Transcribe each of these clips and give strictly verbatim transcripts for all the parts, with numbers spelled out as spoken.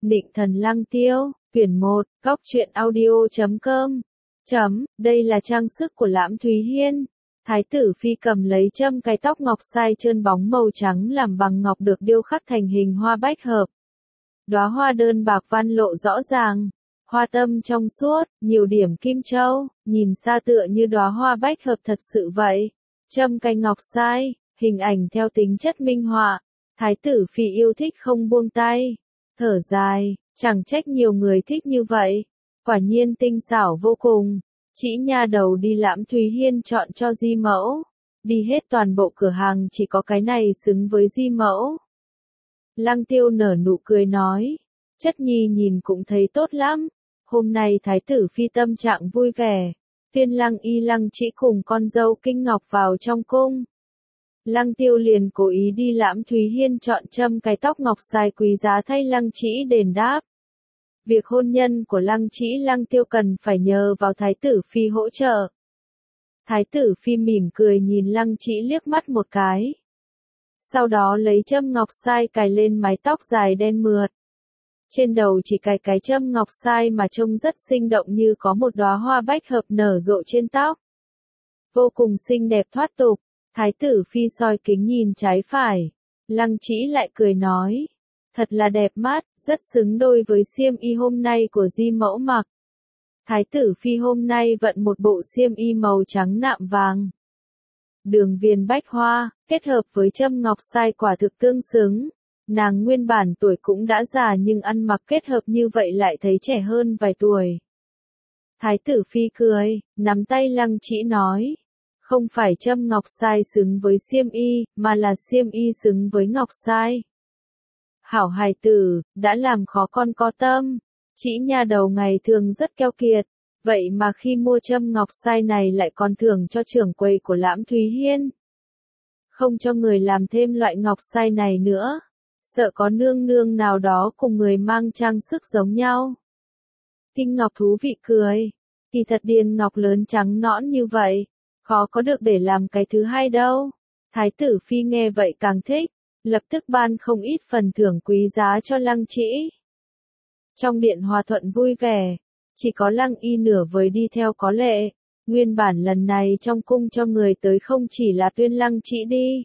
Nịnh thần Lăng Tiêu, quyển một, góc truyện audio chấm com. Chấm, đây là trang sức của Lãm Thúy Hiên. Thái tử phi cầm lấy châm cái tóc ngọc sai trơn bóng màu trắng làm bằng ngọc được điêu khắc thành hình hoa bách hợp. Đóa hoa đơn bạc văn lộ rõ ràng, hoa tâm trong suốt, nhiều điểm kim châu, nhìn xa tựa như đóa hoa bách hợp thật sự vậy. Châm cài ngọc sai, hình ảnh theo tính chất minh họa. Thái tử phi yêu thích không buông tay, thở dài, chẳng trách nhiều người thích như vậy. Quả nhiên tinh xảo vô cùng. Chỉ nha đầu đi Lãm Thúy Hiên chọn cho di mẫu. Đi hết toàn bộ cửa hàng chỉ có cái này xứng với di mẫu. Lăng Tiêu nở nụ cười nói, chất nhi nhìn cũng thấy tốt lắm. Hôm nay thái tử phi tâm trạng vui vẻ. Tiên Lăng Y Lăng Chỉ cùng con dâu Kinh Ngọc vào trong cung. Lăng Tiêu liền cố ý đi Lãm Thúy Hiên chọn châm cái tóc ngọc dài quý giá thay Lăng Chỉ đền đáp. Việc hôn nhân của Lăng Chỉ Lăng Tiêu cần phải nhờ vào thái tử phi hỗ trợ. Thái tử phi mỉm cười nhìn Lăng Chỉ liếc mắt một cái. Sau đó lấy châm ngọc sai cài lên mái tóc dài đen mượt. Trên đầu chỉ cài cái châm ngọc sai mà trông rất sinh động như có một đóa hoa bách hợp nở rộ trên tóc. Vô cùng xinh đẹp thoát tục. Thái tử phi soi kính nhìn trái phải. Lăng Chỉ lại cười nói, thật là đẹp mắt, rất xứng đôi với xiêm y hôm nay của di mẫu mặc. Thái tử phi hôm nay vận một bộ xiêm y màu trắng nạm vàng. Đường viền bách hoa, kết hợp với châm ngọc sai quả thực tương xứng. Nàng nguyên bản tuổi cũng đã già nhưng ăn mặc kết hợp như vậy lại thấy trẻ hơn vài tuổi. Thái tử phi cười, nắm tay Lăng Chỉ nói, không phải châm ngọc sai xứng với xiêm y, mà là xiêm y xứng với ngọc sai. Hảo hài tử, đã làm khó con có tâm. Chỉ nha đầu ngày thường rất keo kiệt, vậy mà khi mua châm ngọc sai này lại còn thưởng cho trưởng quầy của Lãm Thúy Hiên. Không cho người làm thêm loại ngọc sai này nữa, sợ có nương nương nào đó cùng người mang trang sức giống nhau. Kinh Ngọc thú vị cười, kỳ thật điền ngọc lớn trắng nõn như vậy, khó có được để làm cái thứ hai đâu. Thái tử phi nghe vậy càng thích, lập tức ban không ít phần thưởng quý giá cho Lăng Chỉ. Trong điện hòa thuận vui vẻ, chỉ có Lăng Y nửa vời đi theo có lệ. Nguyên bản lần này trong cung cho người tới không chỉ là tuyên Lăng Chỉ đi,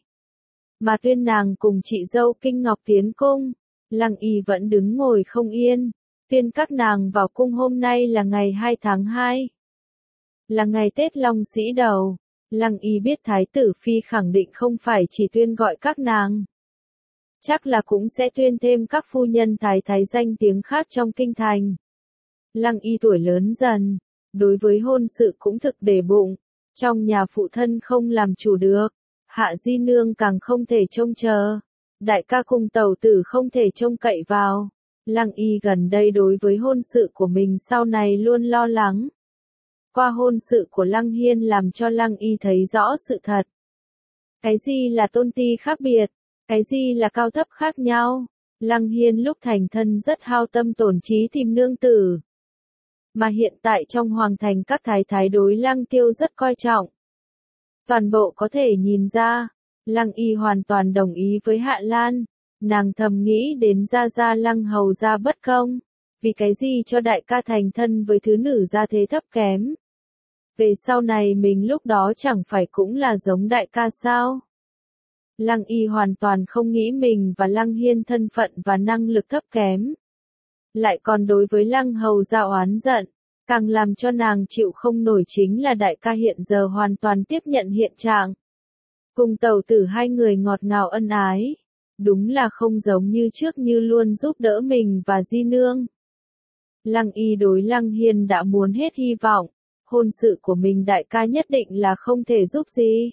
mà tuyên nàng cùng chị dâu Kinh Ngọc tiến cung. Lăng Y vẫn đứng ngồi không yên, tuyên các nàng vào cung hôm nay là ngày hai tháng hai. Là ngày Tết Long Sĩ Đầu. Lăng Y biết thái tử phi khẳng định không phải chỉ tuyên gọi các nàng. Chắc là cũng sẽ tuyên thêm các phu nhân thái thái danh tiếng khác trong kinh thành. Lăng Y tuổi lớn dần, đối với hôn sự cũng thực để bụng. Trong nhà phụ thân không làm chủ được, hạ di nương càng không thể trông chờ. Đại ca cùng tẩu tử không thể trông cậy vào. Lăng Y gần đây đối với hôn sự của mình sau này luôn lo lắng. Qua hôn sự của Lăng Hiên làm cho Lăng Y thấy rõ sự thật. Cái gì là tôn ti khác biệt, cái gì là cao thấp khác nhau. Lăng Hiên lúc thành thân rất hao tâm tổn trí tìm nương tử. Mà hiện tại trong hoàng thành các thái thái đối Lăng Tiêu rất coi trọng. Toàn bộ có thể nhìn ra, Lăng Y hoàn toàn đồng ý với Hạ Lan. Nàng thầm nghĩ đến gia gia Lăng hầu gia bất công. Vì cái gì cho đại ca thành thân với thứ nữ gia thế thấp kém. Về sau này mình lúc đó chẳng phải cũng là giống đại ca sao? Lăng Y hoàn toàn không nghĩ mình và Lăng Hiên thân phận và năng lực thấp kém. Lại còn đối với Lăng hầu gia oán giận, càng làm cho nàng chịu không nổi chính là đại ca hiện giờ hoàn toàn tiếp nhận hiện trạng. Cùng tẩu tử hai người ngọt ngào ân ái. Đúng là không giống như trước như luôn giúp đỡ mình và di nương. Lăng Y đối Lăng Hiên đã muốn hết hy vọng. Hôn sự của mình đại ca nhất định là không thể giúp gì.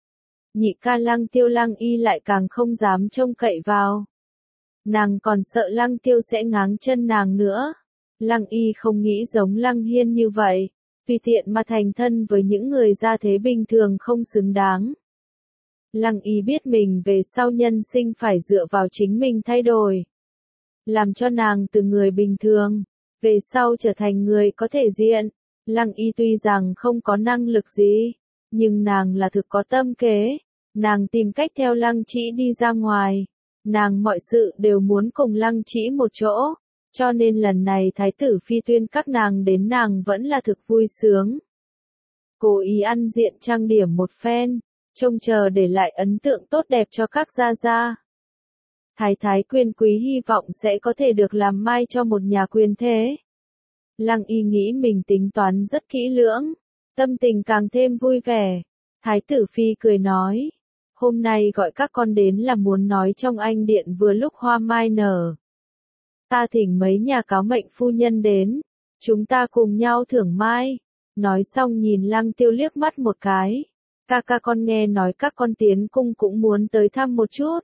Nhị ca Lăng Tiêu Lăng Y lại càng không dám trông cậy vào. Nàng còn sợ Lăng Tiêu sẽ ngáng chân nàng nữa. Lăng Y không nghĩ giống Lăng Hiên như vậy, tùy tiện mà thành thân với những người gia thế bình thường không xứng đáng. Lăng Y biết mình về sau nhân sinh phải dựa vào chính mình thay đổi. Làm cho nàng từ người bình thường, về sau trở thành người có thể diện. Lăng Y tuy rằng không có năng lực gì, nhưng nàng là thực có tâm kế. Nàng tìm cách theo Lăng Chỉ đi ra ngoài. Nàng mọi sự đều muốn cùng Lăng Chỉ một chỗ. Cho nên lần này thái tử phi tuyên các nàng đến nàng vẫn là thực vui sướng. Cố ý ăn diện trang điểm một phen, trông chờ để lại ấn tượng tốt đẹp cho các gia gia. Thái thái quyền quý hy vọng sẽ có thể được làm mai cho một nhà quyền thế. Lăng Y nghĩ mình tính toán rất kỹ lưỡng, tâm tình càng thêm vui vẻ. Thái tử phi cười nói, hôm nay gọi các con đến là muốn nói trong anh điện vừa lúc hoa mai nở. Ta thỉnh mấy nhà cáo mệnh phu nhân đến, chúng ta cùng nhau thưởng mai. Nói xong nhìn Lăng Tiêu liếc mắt một cái. Ca ca con nghe nói các con tiến cung cũng muốn tới thăm một chút.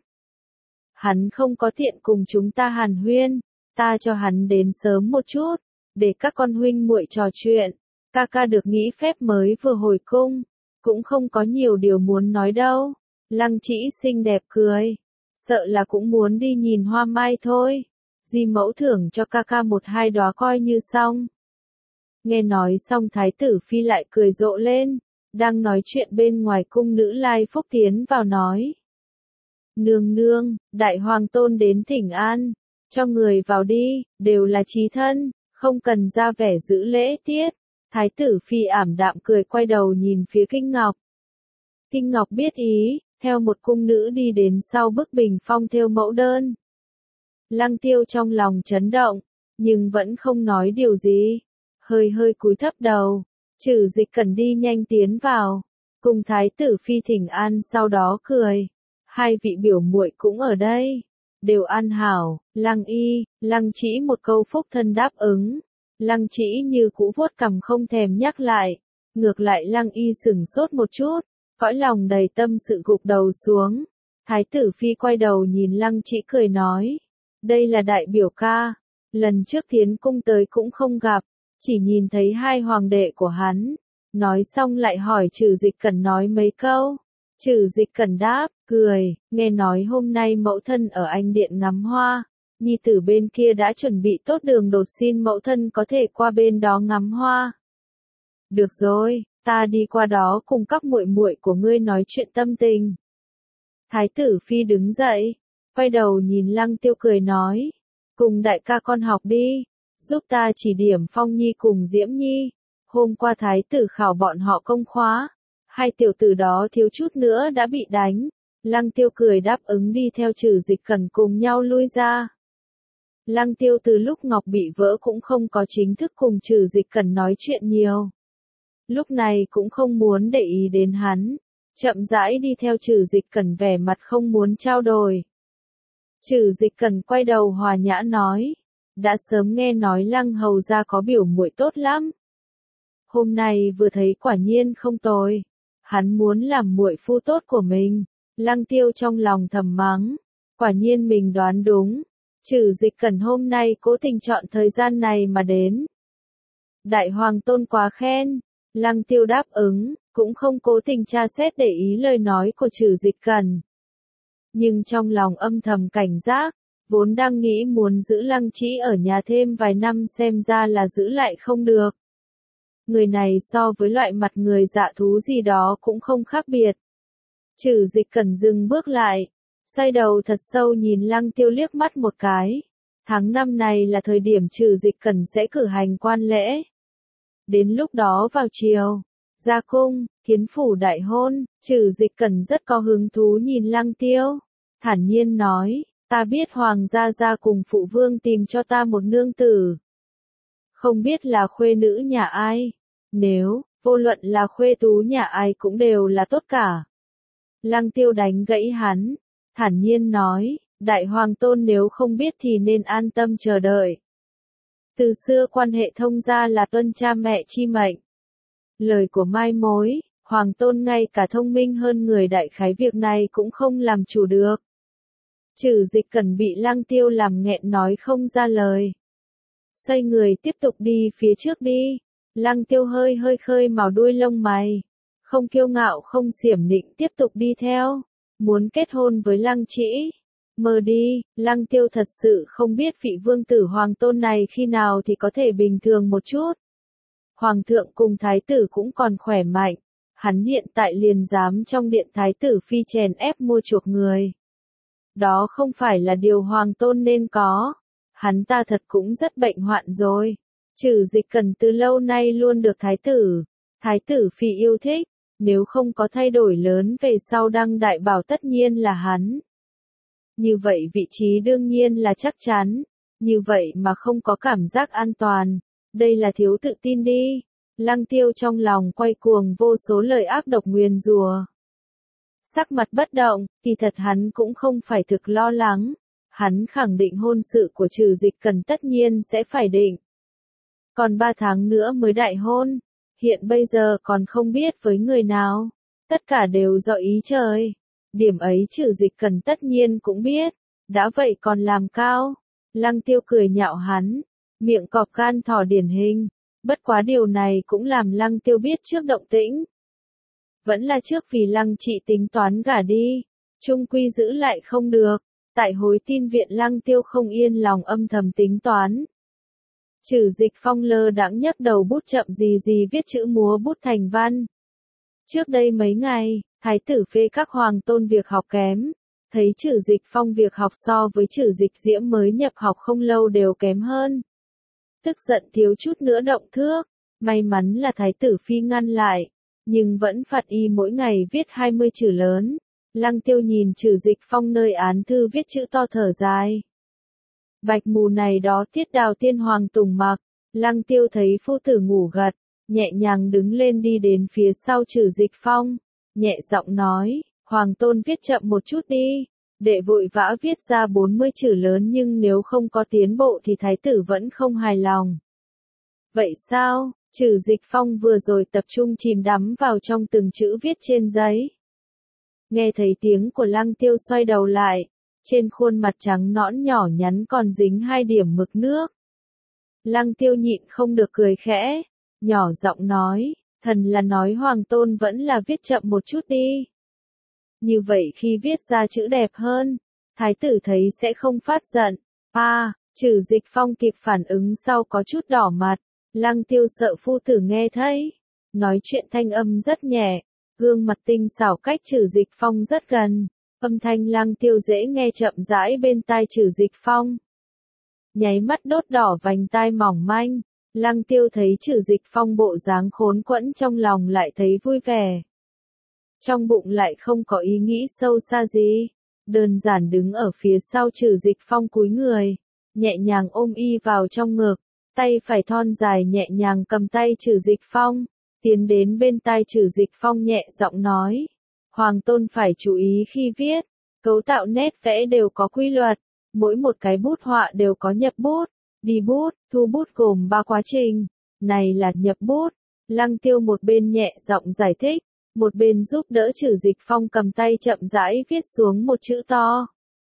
Hắn không có tiện cùng chúng ta hàn huyên, ta cho hắn đến sớm một chút, để các con huynh muội trò chuyện. Ca ca được nghĩ phép mới vừa hồi cung, cũng không có nhiều điều muốn nói đâu. Lăng Trĩ xinh đẹp cười, sợ là cũng muốn đi nhìn hoa mai thôi. Di mẫu thưởng cho ca ca một hai đóa coi như xong. Nghe nói xong thái tử phi lại cười rộ lên, đang nói chuyện bên ngoài cung nữ Lai Phúc tiến vào nói. Nương nương, đại hoàng tôn đến thỉnh an, cho người vào đi, đều là chí thân, không cần ra vẻ giữ lễ tiết. Thái tử phi ảm đạm cười quay đầu nhìn phía Kinh Ngọc. Kinh Ngọc biết ý, theo một cung nữ đi đến sau bức bình phong thêu mẫu đơn. Lăng Tiêu trong lòng chấn động, nhưng vẫn không nói điều gì, hơi hơi cúi thấp đầu. Trừ Dịch Cẩn đi nhanh tiến vào, cùng thái tử phi thỉnh an sau đó cười. Hai vị biểu muội cũng ở đây, đều an hảo. Lăng Y, Lăng Trĩ một câu phúc thân đáp ứng. Lăng Trĩ như cũ vuốt cằm không thèm nhắc lại, ngược lại Lăng Y sửng sốt một chút, cõi lòng đầy tâm sự gục đầu xuống. Thái tử phi quay đầu nhìn Lăng Trĩ cười nói, đây là đại biểu ca, lần trước tiến cung tới cũng không gặp, chỉ nhìn thấy hai hoàng đệ của hắn. Nói xong lại hỏi Trừ Dịch Cẩn nói mấy câu. Trừ Dịch Cẩn đáp, cười, nghe nói hôm nay mẫu thân ở anh điện ngắm hoa, nhi tử bên kia đã chuẩn bị tốt đường đột, xin mẫu thân có thể qua bên đó ngắm hoa. Được rồi, ta đi qua đó cùng các muội muội của ngươi nói chuyện tâm tình. Thái tử phi đứng dậy, quay đầu nhìn Lăng Tiêu cười nói, cùng đại ca con học đi, giúp ta chỉ điểm Phong Nhi cùng Diễm Nhi. Hôm qua thái tử khảo bọn họ công khóa, hai tiểu tử đó thiếu chút nữa đã bị đánh. Lăng Tiêu cười đáp ứng đi theo Trừ Dịch Cẩn cùng nhau lui ra. Lăng Tiêu từ lúc ngọc bị vỡ cũng không có chính thức cùng Trừ Dịch Cẩn nói chuyện nhiều. Lúc này cũng không muốn để ý đến hắn, chậm rãi đi theo Trừ Dịch Cẩn vẻ mặt không muốn trao đổi. Trừ Dịch Cẩn quay đầu hòa nhã nói, đã sớm nghe nói Lăng hầu gia có biểu muội tốt lắm. Hôm nay vừa thấy quả nhiên không tồi, hắn muốn làm muội phu tốt của mình. Lăng Tiêu trong lòng thầm mắng, quả nhiên mình đoán đúng. Trừ Dịch Cẩn hôm nay cố tình chọn thời gian này mà đến. Đại hoàng tôn quá khen, Lăng Tiêu đáp ứng, cũng không cố tình tra xét để ý lời nói của Trừ Dịch Cẩn. Nhưng trong lòng âm thầm cảnh giác, vốn đang nghĩ muốn giữ Lăng Trĩ ở nhà thêm vài năm, xem ra là giữ lại không được. Người này so với loại mặt người dạ thú gì đó cũng không khác biệt. Trừ Dịch Cẩn dừng bước lại, xoay đầu thật sâu nhìn Lăng Tiêu liếc mắt một cái. Tháng năm này là thời điểm Trừ Dịch Cẩn sẽ cử hành quan lễ. Đến lúc đó vào chiều, ra cung, kiến phủ đại hôn, Trừ Dịch Cẩn rất có hứng thú nhìn Lăng Tiêu. Thản nhiên nói, ta biết Hoàng gia gia cùng phụ vương tìm cho ta một nương tử. Không biết là khuê nữ nhà ai. Nếu, vô luận là khuê tú nhà ai cũng đều là tốt cả. Lăng Tiêu đánh gãy hắn, thản nhiên nói, đại hoàng tôn nếu không biết thì nên an tâm chờ đợi. Từ xưa quan hệ thông gia là tuân cha mẹ chi mệnh. Lời của mai mối, hoàng tôn ngay cả thông minh hơn người đại khái việc này cũng không làm chủ được. Trừ Dịch Cẩn bị Lăng Tiêu làm nghẹn nói không ra lời. Xoay người tiếp tục đi phía trước đi. Lăng Tiêu hơi hơi khơi màu đuôi lông mày. Không kiêu ngạo không xiểm nịnh tiếp tục đi theo. Muốn kết hôn với Lăng Trĩ. Mơ đi, Lăng Tiêu thật sự không biết vị vương tử hoàng tôn này khi nào thì có thể bình thường một chút. Hoàng thượng cùng thái tử cũng còn khỏe mạnh. Hắn hiện tại liền dám trong điện thái tử phi chèn ép mua chuộc người. Đó không phải là điều hoàng tôn nên có. hắn ta thật cũng rất bệnh hoạn rồi. Trừ Dịch Cần từ lâu nay luôn được thái tử, thái tử phi yêu thích, nếu không có thay đổi lớn về sau đăng đại bảo tất nhiên là hắn. Như vậy vị trí đương nhiên là chắc chắn, như vậy mà không có cảm giác an toàn, đây là thiếu tự tin đi. Lăng Tiêu trong lòng quay cuồng vô số lời ác độc nguyền rủa. Sắc mặt bất động, kỳ thật hắn cũng không phải thực lo lắng, hắn khẳng định hôn sự của Trừ Dịch Cần tất nhiên sẽ phải định. Còn ba tháng nữa mới đại hôn, hiện bây giờ còn không biết với người nào, tất cả đều do ý trời. Điểm ấy Trừ Dịch Cần tất nhiên cũng biết, đã vậy còn làm cao. Lăng Tiêu cười nhạo hắn, miệng cọp gan thỏ điển hình, bất quá điều này cũng làm Lăng Tiêu biết trước động tĩnh. Vẫn là trước vì Lăng Trị tính toán gả đi, chung quy giữ lại không được, tại hối tin viện Lăng Tiêu không yên lòng âm thầm tính toán. Trừ Dịch Phong lơ đãng nhấc đầu bút chậm gì gì viết chữ múa bút thành văn. Trước đây mấy ngày, thái tử phê các hoàng tôn việc học kém, thấy Trừ Dịch Phong việc học so với Trừ Dịch Diễm mới nhập học không lâu đều kém hơn. Tức giận thiếu chút nữa động thước, may mắn là thái tử phi ngăn lại, nhưng vẫn phạt y mỗi ngày viết hai mươi chữ lớn. Lăng Tiêu nhìn Trừ Dịch Phong nơi án thư viết chữ to thở dài. Bạch mù này đó Tiết Đào tiên hoàng tùng mặc, Lăng Tiêu thấy phu tử ngủ gật, nhẹ nhàng đứng lên đi đến phía sau Trừ Dịch Phong, nhẹ giọng nói, hoàng tôn viết chậm một chút đi, đệ vội vã viết ra bốn mươi chữ lớn nhưng nếu không có tiến bộ thì thái tử vẫn không hài lòng. Vậy sao? Trừ Dịch Phong vừa rồi tập trung chìm đắm vào trong từng chữ viết trên giấy. Nghe thấy tiếng của Lăng Tiêu xoay đầu lại, trên khuôn mặt trắng nõn nhỏ nhắn còn dính hai điểm mực nước. Lăng Tiêu nhịn không được cười khẽ, nhỏ giọng nói, thần là nói hoàng tôn vẫn là viết chậm một chút đi. Như vậy khi viết ra chữ đẹp hơn, thái tử thấy sẽ không phát giận. À, Trừ Dịch Phong kịp phản ứng sau có chút đỏ mặt, Lăng Tiêu sợ phu tử nghe thấy. Nói chuyện thanh âm rất nhẹ, gương mặt tinh xảo cách Trừ Dịch Phong rất gần, âm thanh Lăng Tiêu dễ nghe chậm rãi bên tai Trừ Dịch Phong. Nháy mắt đốt đỏ vành tai mỏng manh, Lăng Tiêu thấy Trừ Dịch Phong bộ dáng khốn quẫn trong lòng lại thấy vui vẻ. Trong bụng lại không có ý nghĩ sâu xa gì, đơn giản đứng ở phía sau Trừ Dịch Phong cúi người, nhẹ nhàng ôm y vào trong ngực, tay phải thon dài nhẹ nhàng cầm tay Trừ Dịch Phong, tiến đến bên tai Trừ Dịch Phong nhẹ giọng nói, hoàng tôn phải chú ý khi viết, cấu tạo nét vẽ đều có quy luật, mỗi một cái bút họa đều có nhập bút, đi bút, thu bút gồm ba quá trình, này là nhập bút. Lăng Tiêu một bên nhẹ giọng giải thích, một bên giúp đỡ Trừ Dịch Phong cầm tay chậm rãi viết xuống một chữ to.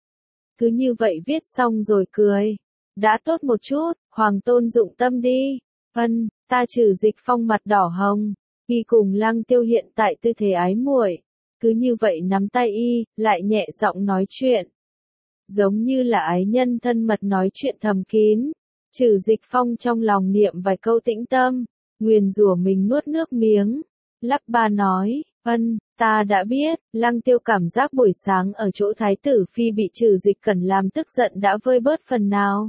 Cứ như vậy viết xong rồi cười, đã tốt một chút, hoàng tôn dụng tâm đi. Ân, ta Trừ Dịch Phong mặt đỏ hồng, y cùng Lăng Tiêu hiện tại tư thế ái muội, cứ như vậy nắm tay y, lại nhẹ giọng nói chuyện. Giống như là ái nhân thân mật nói chuyện thầm kín. Trừ Dịch Phong trong lòng niệm vài câu tĩnh tâm, nguyền rủa mình nuốt nước miếng, lắp ba nói, ân, ta đã biết. Lăng Tiêu cảm giác buổi sáng ở chỗ thái tử phi bị Trừ Dịch Cẩn làm tức giận đã vơi bớt phần nào.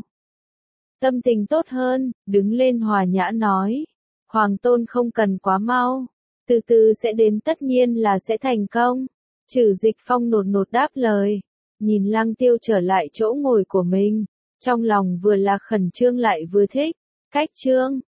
Tâm tình tốt hơn, đứng lên hòa nhã nói, hoàng tôn không cần quá mau, từ từ sẽ đến, tất nhiên là sẽ thành công. Trừ Dịch Phong nột nột đáp lời, nhìn Lăng Tiêu trở lại chỗ ngồi của mình, trong lòng vừa là khẩn trương lại vừa thích. Cách chương